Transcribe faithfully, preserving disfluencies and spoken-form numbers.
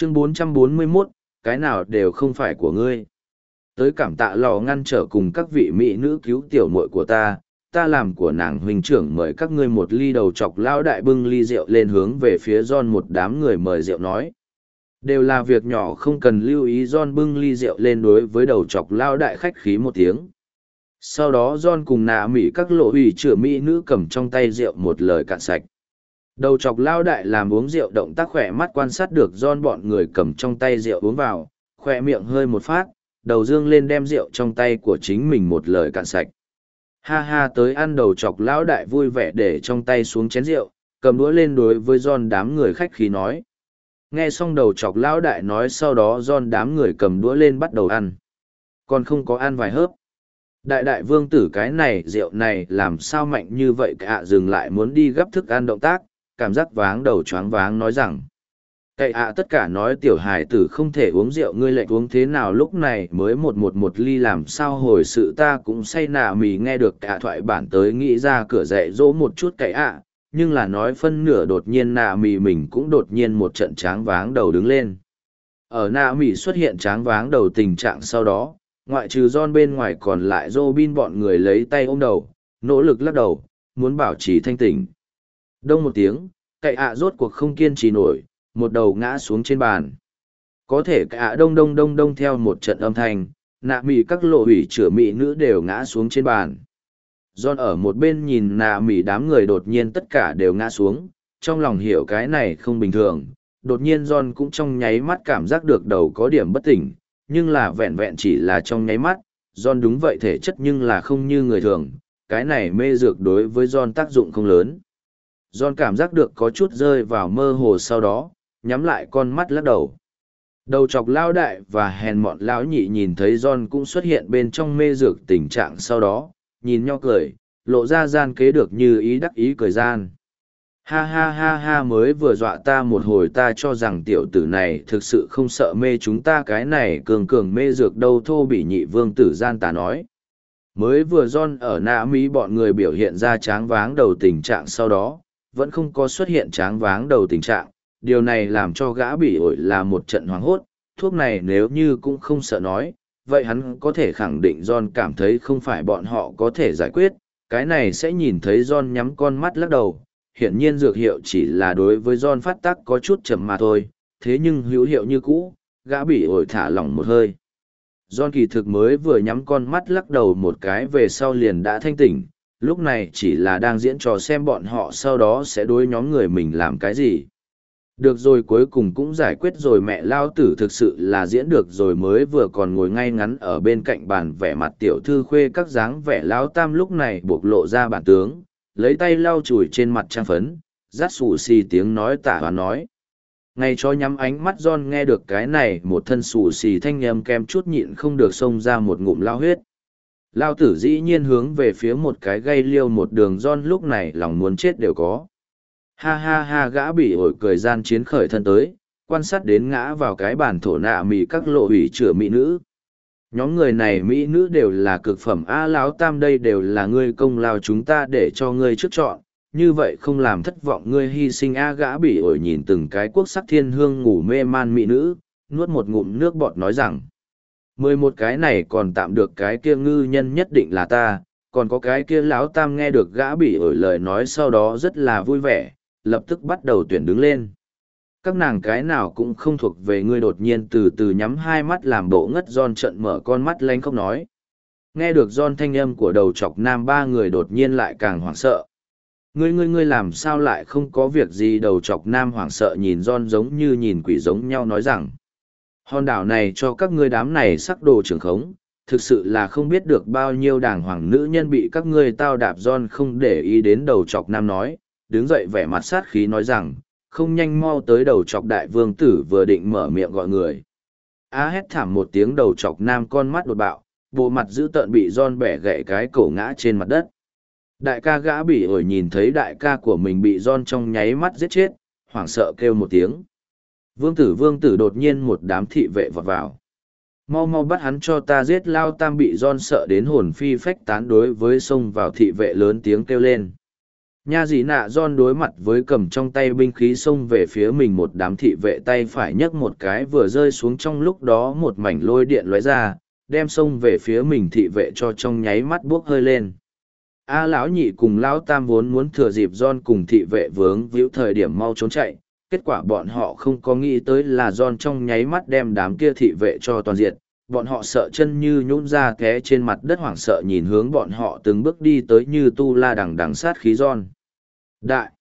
Chương bốn trăm bốn mươi mốt, cái nào đều không phải của ngươi. Tới cảm tạ lò ngăn trở cùng các vị mỹ nữ cứu tiểu muội của ta, ta làm của nàng huynh trưởng mời các ngươi một ly đầu chọc lao đại bưng ly rượu lên hướng về phía John một đám người mời rượu nói. Đều là việc nhỏ không cần lưu ý John bưng ly rượu lên đối với đầu chọc lao đại khách khí một tiếng. Sau đó John cùng nạ mỹ các lộ ủy chữa mỹ nữ cầm trong tay rượu một lời cạn sạch. Đầu chọc lao đại làm uống rượu động tác khỏe mắt quan sát được John bọn người cầm trong tay rượu uống vào, khỏe miệng hơi một phát, đầu dương lên đem rượu trong tay của chính mình một lời cạn sạch. Ha ha tới ăn đầu chọc lão đại vui vẻ để trong tay xuống chén rượu, cầm đũa lên đối với John đám người khách khí nói. Nghe xong đầu chọc lão đại nói sau đó John đám người cầm đũa lên bắt đầu ăn. Còn không có ăn vài hớp. Đại đại vương tử cái này rượu này làm sao mạnh như vậy cả dừng lại muốn đi gấp thức ăn động tác, cảm giác váng đầu choáng váng nói rằng. Cậy ạ tất cả nói tiểu hải tử không thể uống rượu ngươi lệnh uống thế nào lúc này mới một một một ly làm sao hồi sự ta cũng say nạ mì nghe được cả thoại bản tới nghĩ ra cửa dạy dỗ một chút cậy ạ, nhưng là nói phân nửa đột nhiên nạ mì mình cũng đột nhiên một trận tráng váng đầu đứng lên. Ở nạ mì xuất hiện tráng váng đầu tình trạng sau đó, ngoại trừ John bên ngoài còn lại Robin bọn người lấy tay ôm đầu, nỗ lực lắc đầu, muốn bảo trì thanh tỉnh. Đông một tiếng, cậy ạ rốt cuộc không kiên trì nổi, một đầu ngã xuống trên bàn. Có thể cả đông đông đông đông theo một trận âm thanh, nạ mì các lộ hủy chữa mỹ nữ đều ngã xuống trên bàn. John ở một bên nhìn nạ mì đám người đột nhiên tất cả đều ngã xuống, trong lòng hiểu cái này không bình thường. Đột nhiên John cũng trong nháy mắt cảm giác được đầu có điểm bất tỉnh, nhưng là vẹn vẹn chỉ là trong nháy mắt. John đúng vậy thể chất nhưng là không như người thường, cái này mê dược đối với John tác dụng không lớn. John cảm giác được có chút rơi vào mơ hồ sau đó, nhắm lại con mắt lắc đầu. Đầu chọc lao đại và hèn mọn lão nhị nhìn thấy John cũng xuất hiện bên trong mê dược tình trạng sau đó, nhìn nhau cười, lộ ra gian kế được như ý đắc ý cười gian. Ha ha ha ha mới vừa dọa ta một hồi ta cho rằng tiểu tử này thực sự không sợ mê chúng ta cái này cường cường mê dược đâu thô bị nhị vương tử gian tà nói. Mới vừa John ở nạ mỹ bọn người biểu hiện ra tráng váng đầu tình trạng sau đó, vẫn không có xuất hiện tráng váng đầu tình trạng. Điều này làm cho gã bị ổi là một trận hoảng hốt, thuốc này nếu như cũng không sợ nói, vậy hắn có thể khẳng định John cảm thấy không phải bọn họ có thể giải quyết, cái này sẽ nhìn thấy John nhắm con mắt lắc đầu, hiển nhiên dược hiệu chỉ là đối với John phát tác có chút chậm mà thôi, thế nhưng hữu hiệu như cũ, gã bị ổi thả lỏng một hơi. John kỳ thực mới vừa nhắm con mắt lắc đầu một cái về sau liền đã thanh tỉnh, lúc này chỉ là đang diễn trò xem bọn họ sau đó sẽ đối nhóm người mình làm cái gì. Được rồi cuối cùng cũng giải quyết rồi mẹ lao tử thực sự là diễn được rồi mới vừa còn ngồi ngay ngắn ở bên cạnh bàn vẻ mặt tiểu thư khuê các dáng vẻ lao tam lúc này buộc lộ ra bản tướng, lấy tay lau chùi trên mặt trang phấn, rát xù xì tiếng nói tả và nói. Ngay cho nhắm ánh mắt John nghe được cái này một thân xù xì thanh âm kem chút nhịn không được xông ra một ngụm lao huyết. Lao tử dĩ nhiên hướng về phía một cái gây liêu một đường John lúc này lòng muốn chết đều có. Ha ha ha gã bị ổi cười gian chiến khởi thân tới, quan sát đến ngã vào cái bàn thổ nạ mì các lộ hủy chữa mỹ nữ. Nhóm người này mỹ nữ đều là cực phẩm A lão tam đây đều là ngươi công lao chúng ta để cho ngươi trước chọn, như vậy không làm thất vọng ngươi hy sinh A gã bị ổi nhìn từng cái quốc sắc thiên hương ngủ mê man mỹ nữ, nuốt một ngụm nước bọt nói rằng. Mười một cái này còn tạm được cái kia ngư nhân nhất định là ta, còn có cái kia lão tam nghe được gã bị ổi lời nói sau đó rất là vui vẻ, lập tức bắt đầu tuyển đứng lên. Các nàng cái nào cũng không thuộc về ngươi đột nhiên từ từ nhắm hai mắt làm bộ ngất John trận mở con mắt lanh không nói. Nghe được John thanh âm của đầu chọc nam ba người đột nhiên lại càng hoảng sợ. Ngươi ngươi ngươi làm sao lại không có việc gì đầu chọc nam hoảng sợ nhìn John giống như nhìn quỷ giống nhau nói rằng. Hòn đảo này cho các ngươi đám này sắc đồ trưởng khống, thực sự là không biết được bao nhiêu đàng hoàng nữ nhân bị các ngươi tao đạp John không để ý đến đầu chọc nam nói, đứng dậy vẻ mặt sát khí nói rằng, không nhanh mau tới đầu chọc đại vương tử vừa định mở miệng gọi người. Á hét thảm một tiếng đầu chọc nam con mắt đột bạo, bộ mặt dữ tợn bị John bẻ gãy cái cổ ngã trên mặt đất. Đại ca gã bị ổi nhìn thấy đại ca của mình bị John trong nháy mắt giết chết, hoảng sợ kêu một tiếng. Vương tử vương tử đột nhiên một đám thị vệ vọt vào. Mau mau bắt hắn cho ta giết lao tam bị John sợ đến hồn phi phách tán đối với xông vào thị vệ lớn tiếng kêu lên. Nha dị nạ John đối mặt với cầm trong tay binh khí xông về phía mình, một đám thị vệ tay phải nhấc một cái vừa rơi xuống, trong lúc đó một mảnh lôi điện lóe ra, đem xông về phía mình thị vệ cho trong nháy mắt buốc hơi lên. A lão nhị cùng lão tam vốn muốn thừa dịp John cùng thị vệ vướng víu thời điểm mau trốn chạy, kết quả bọn họ không có nghĩ tới là John trong nháy mắt đem đám kia thị vệ cho toàn diệt. Bọn họ sợ chân như nhũn ra té trên mặt đất, hoảng sợ nhìn hướng bọn họ từng bước đi tới như tu la đằng đằng sát khí John. Đại!